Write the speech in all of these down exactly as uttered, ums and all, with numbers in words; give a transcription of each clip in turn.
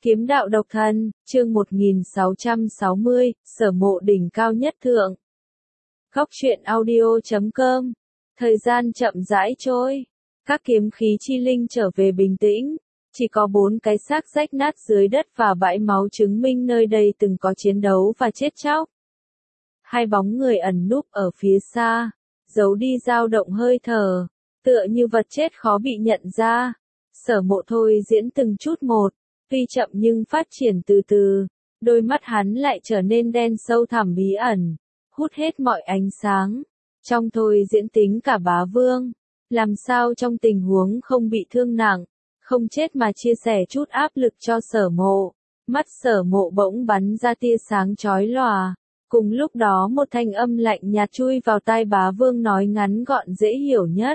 Kiếm đạo độc thân, chương một nghìn sáu trăm sáu mươi, sở mộ đỉnh cao nhất thượng. Góc truyện audio chấm com. Thời gian chậm rãi trôi. Các kiếm khí chi linh trở về bình tĩnh. Chỉ có bốn cái xác rách nát dưới đất và bãi máu chứng minh nơi đây từng có chiến đấu và chết chóc. Hai bóng người ẩn núp ở phía xa, giấu đi dao động hơi thở, tựa như vật chết khó bị nhận ra. Sở mộ thôi diễn từng chút một. Tuy chậm nhưng phát triển từ từ, đôi mắt hắn lại trở nên đen sâu thẳm bí ẩn, hút hết mọi ánh sáng. Trong thôi diễn tính cả bá vương, làm sao trong tình huống không bị thương nặng, không chết mà chia sẻ chút áp lực cho sở mộ. Mắt sở mộ bỗng bắn ra tia sáng chói lòa, cùng lúc đó một thanh âm lạnh nhạt chui vào tai bá vương nói ngắn gọn dễ hiểu nhất.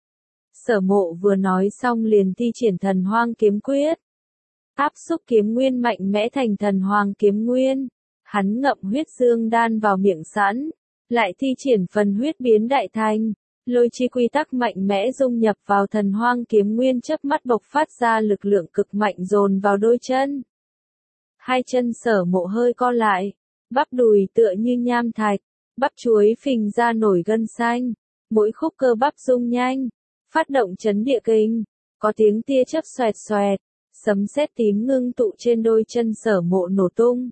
Sở mộ vừa nói xong liền thi triển thần hoang kiếm quyết. Áp xúc kiếm nguyên mạnh mẽ thành thần hoàng kiếm nguyên. Hắn ngậm huyết dương đan vào miệng sẵn, lại thi triển phần huyết biến đại thành, lôi chi quy tắc mạnh mẽ dung nhập vào thần hoang kiếm nguyên, chớp mắt bộc phát ra lực lượng cực mạnh dồn vào đôi chân. Hai chân sở mộ hơi co lại, bắp đùi tựa như nham thạch, bắp chuối phình ra nổi gân xanh, mỗi khúc cơ bắp rung nhanh, phát động chấn địa kinh, có tiếng tia chớp xoẹt xoẹt. Sấm sét tím ngưng tụ trên đôi chân sở mộ nổ tung.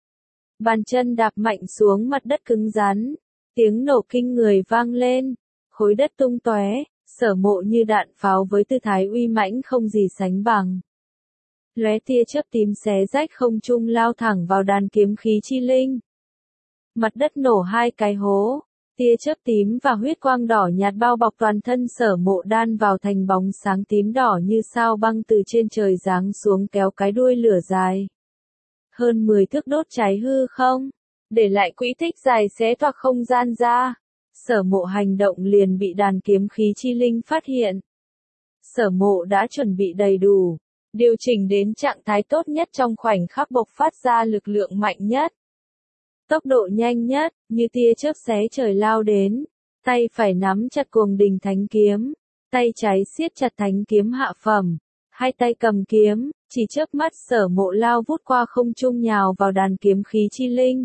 Bàn chân đạp mạnh xuống mặt đất cứng rắn, tiếng nổ kinh người vang lên, khối đất tung tóe, sở mộ như đạn pháo với tư thái uy mãnh không gì sánh bằng. Lóe tia chớp tím xé rách không trung lao thẳng vào đàn kiếm khí chi linh. Mặt đất nổ hai cái hố. Tia chớp tím và huyết quang đỏ nhạt bao bọc toàn thân sở mộ đan vào thành bóng sáng tím đỏ như sao băng từ trên trời giáng xuống kéo cái đuôi lửa dài. Hơn mười thước đốt cháy hư không, để lại quỹ tích dài xé toạc không gian ra. Sở mộ hành động liền bị đàn kiếm khí chi linh phát hiện. Sở mộ đã chuẩn bị đầy đủ, điều chỉnh đến trạng thái tốt nhất trong khoảnh khắc bộc phát ra lực lượng mạnh nhất. Tốc độ nhanh nhất, như tia chớp xé trời lao đến, tay phải nắm chặt cuồng đình thánh kiếm, tay trái siết chặt thánh kiếm hạ phẩm, hai tay cầm kiếm, chỉ chớp mắt sở mộ lao vút qua không trung nhào vào đàn kiếm khí chi linh.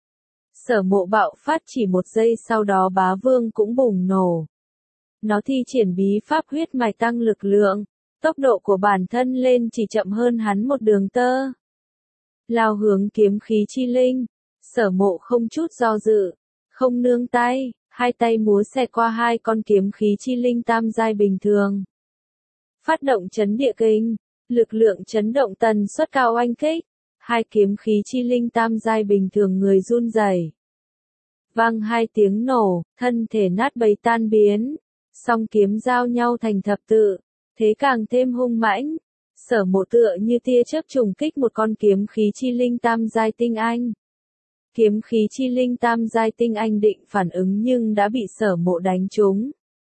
Sở mộ bạo phát chỉ một giây sau đó bá vương cũng bùng nổ. Nó thi triển bí pháp huyết mạch tăng lực lượng, tốc độ của bản thân lên chỉ chậm hơn hắn một đường tơ. Lao hướng kiếm khí chi linh. Sở mộ không chút do dự, không nương tay, hai tay múa xẹt qua hai con kiếm khí chi linh tam giai bình thường. Phát động chấn địa kinh, lực lượng chấn động tần suất cao oanh kích, hai kiếm khí chi linh tam giai bình thường người run rẩy. Vang hai tiếng nổ, thân thể nát bầy tan biến, song kiếm giao nhau thành thập tự, thế càng thêm hung mãnh. Sở mộ tựa như tia chớp trùng kích một con kiếm khí chi linh tam giai tinh anh. Kiếm khí chi linh tam giai tinh anh định phản ứng nhưng đã bị sở mộ đánh trúng.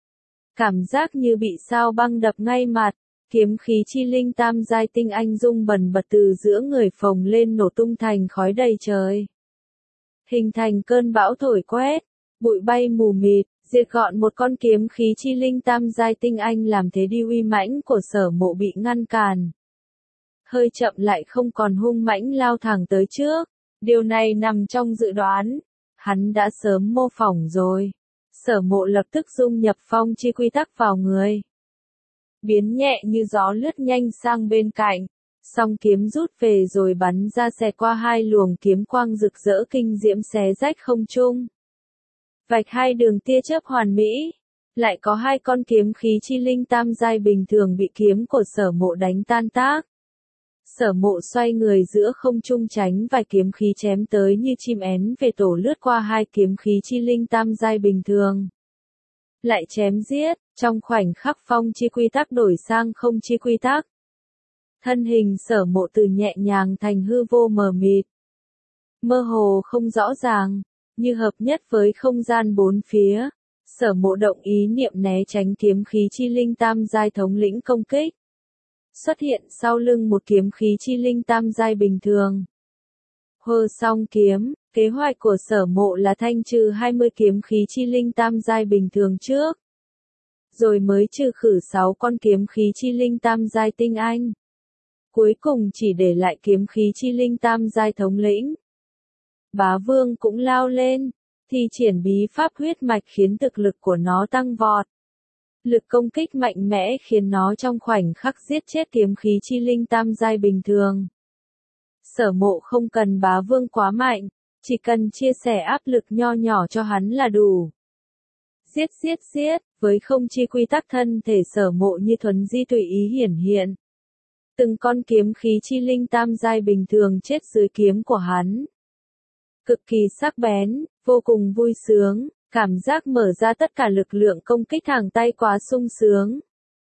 Cảm giác như bị sao băng đập ngay mặt, kiếm khí chi linh tam giai tinh anh rung bần bật từ giữa người phồng lên nổ tung thành khói đầy trời. Hình thành cơn bão thổi quét, bụi bay mù mịt, diệt gọn một con kiếm khí chi linh tam giai tinh anh, làm thế đi uy mãnh của sở mộ bị ngăn cản. Hơi chậm lại không còn hung mãnh lao thẳng tới trước. Điều này nằm trong dự đoán, hắn đã sớm mô phỏng rồi. Sở mộ lập tức dung nhập phong chi quy tắc vào người. Biến nhẹ như gió lướt nhanh sang bên cạnh, song kiếm rút về rồi bắn ra xẹt qua hai luồng kiếm quang rực rỡ kinh diễm xé rách không trung. Vạch hai đường tia chớp hoàn mỹ, lại có hai con kiếm khí chi linh tam giai bình thường bị kiếm của sở mộ đánh tan tác. Sở mộ xoay người giữa không trung tránh vài kiếm khí chém tới như chim én về tổ, lướt qua hai kiếm khí chi linh tam giai bình thường. Lại chém giết, trong khoảnh khắc phong chi quy tắc đổi sang không chi quy tắc. Thân hình sở mộ từ nhẹ nhàng thành hư vô mờ mịt. Mơ hồ không rõ ràng, như hợp nhất với không gian bốn phía. Sở mộ động ý niệm né tránh kiếm khí chi linh tam giai thống lĩnh công kích. Xuất hiện sau lưng một kiếm khí chi linh tam giai bình thường. Hơ song kiếm, kế hoạch của sở mộ là thanh trừ hai mươi kiếm khí chi linh tam giai bình thường trước. Rồi mới trừ khử sáu con kiếm khí chi linh tam giai tinh anh. Cuối cùng chỉ để lại kiếm khí chi linh tam giai thống lĩnh. Bá Vương cũng lao lên, thi triển bí pháp huyết mạch khiến thực lực của nó tăng vọt. Lực công kích mạnh mẽ khiến nó trong khoảnh khắc giết chết kiếm khí chi linh tam giai bình thường. Sở Mộ không cần Bá Vương quá mạnh, chỉ cần chia sẻ áp lực nho nhỏ cho hắn là đủ. Giết giết giết, với không chi quy tắc thân thể Sở Mộ như thuấn di tùy ý hiển hiện. Từng con kiếm khí chi linh tam giai bình thường chết dưới kiếm của hắn. Cực kỳ sắc bén, vô cùng vui sướng, cảm giác mở ra tất cả lực lượng công kích thẳng tay quá sung sướng.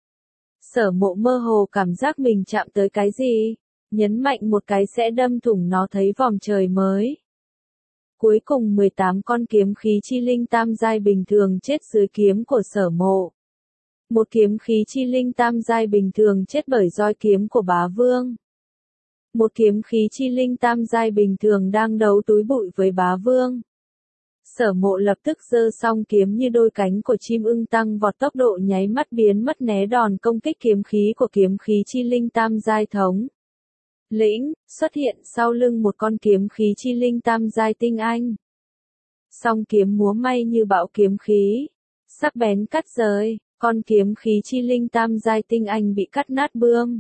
Sở Mộ mơ hồ cảm giác mình chạm tới cái gì, nhấn mạnh một cái sẽ đâm thủng nó thấy vòng trời mới. Cuối cùng mười tám con kiếm khí chi linh tam giai bình thường chết dưới kiếm của Sở Mộ. Một kiếm khí chi linh tam giai bình thường chết bởi roi kiếm của Bá Vương. Một kiếm khí chi linh tam giai bình thường đang đấu túi bụi với Bá Vương. Sở Mộ lập tức giơ song kiếm như đôi cánh của chim ưng tăng vọt tốc độ nháy mắt biến mất né đòn công kích kiếm khí của kiếm khí chi linh tam giai thống lĩnh, xuất hiện sau lưng một con kiếm khí chi linh tam giai tinh anh. Song kiếm múa may như bão kiếm khí, sắc bén cắt rời, con kiếm khí chi linh tam giai tinh anh bị cắt nát bươm.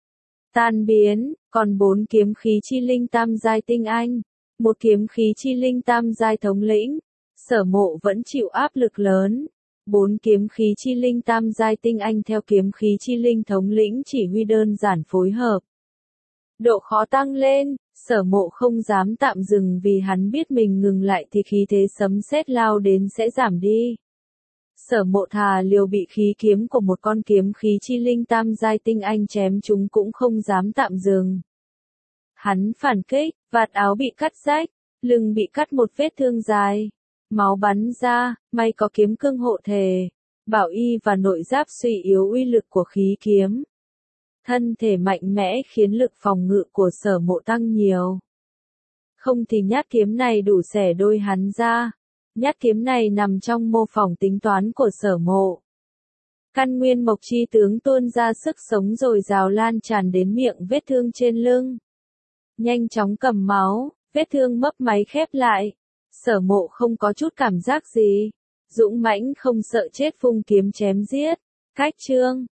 Tan biến, còn bốn kiếm khí chi linh tam giai tinh anh, một kiếm khí chi linh tam giai thống lĩnh, Sở Mộ vẫn chịu áp lực lớn. Bốn kiếm khí chi linh tam giai tinh anh theo kiếm khí chi linh thống lĩnh chỉ huy đơn giản phối hợp. Độ khó tăng lên, Sở Mộ không dám tạm dừng vì hắn biết mình ngừng lại thì khí thế sấm sét lao đến sẽ giảm đi. Sở Mộ thà liều bị khí kiếm của một con kiếm khí chi linh tam giai tinh anh chém chúng cũng không dám tạm dừng. Hắn phản kích, vạt áo bị cắt rách, lưng bị cắt một vết thương dài, máu bắn ra, may có kiếm cương hộ thể, bảo y và nội giáp suy yếu uy lực của khí kiếm. Thân thể mạnh mẽ khiến lực phòng ngự của Sở Mộ tăng nhiều. Không thì nhát kiếm này đủ xẻ đôi hắn ra. Nhát kiếm này nằm trong mô phỏng tính toán của Sở Mộ. Căn nguyên mộc chi tướng tuôn ra sức sống rồi rào lan tràn đến miệng vết thương trên lưng. Nhanh chóng cầm máu, vết thương mấp máy khép lại. Sở Mộ không có chút cảm giác gì. Dũng mãnh không sợ chết vung kiếm chém giết. Cách chương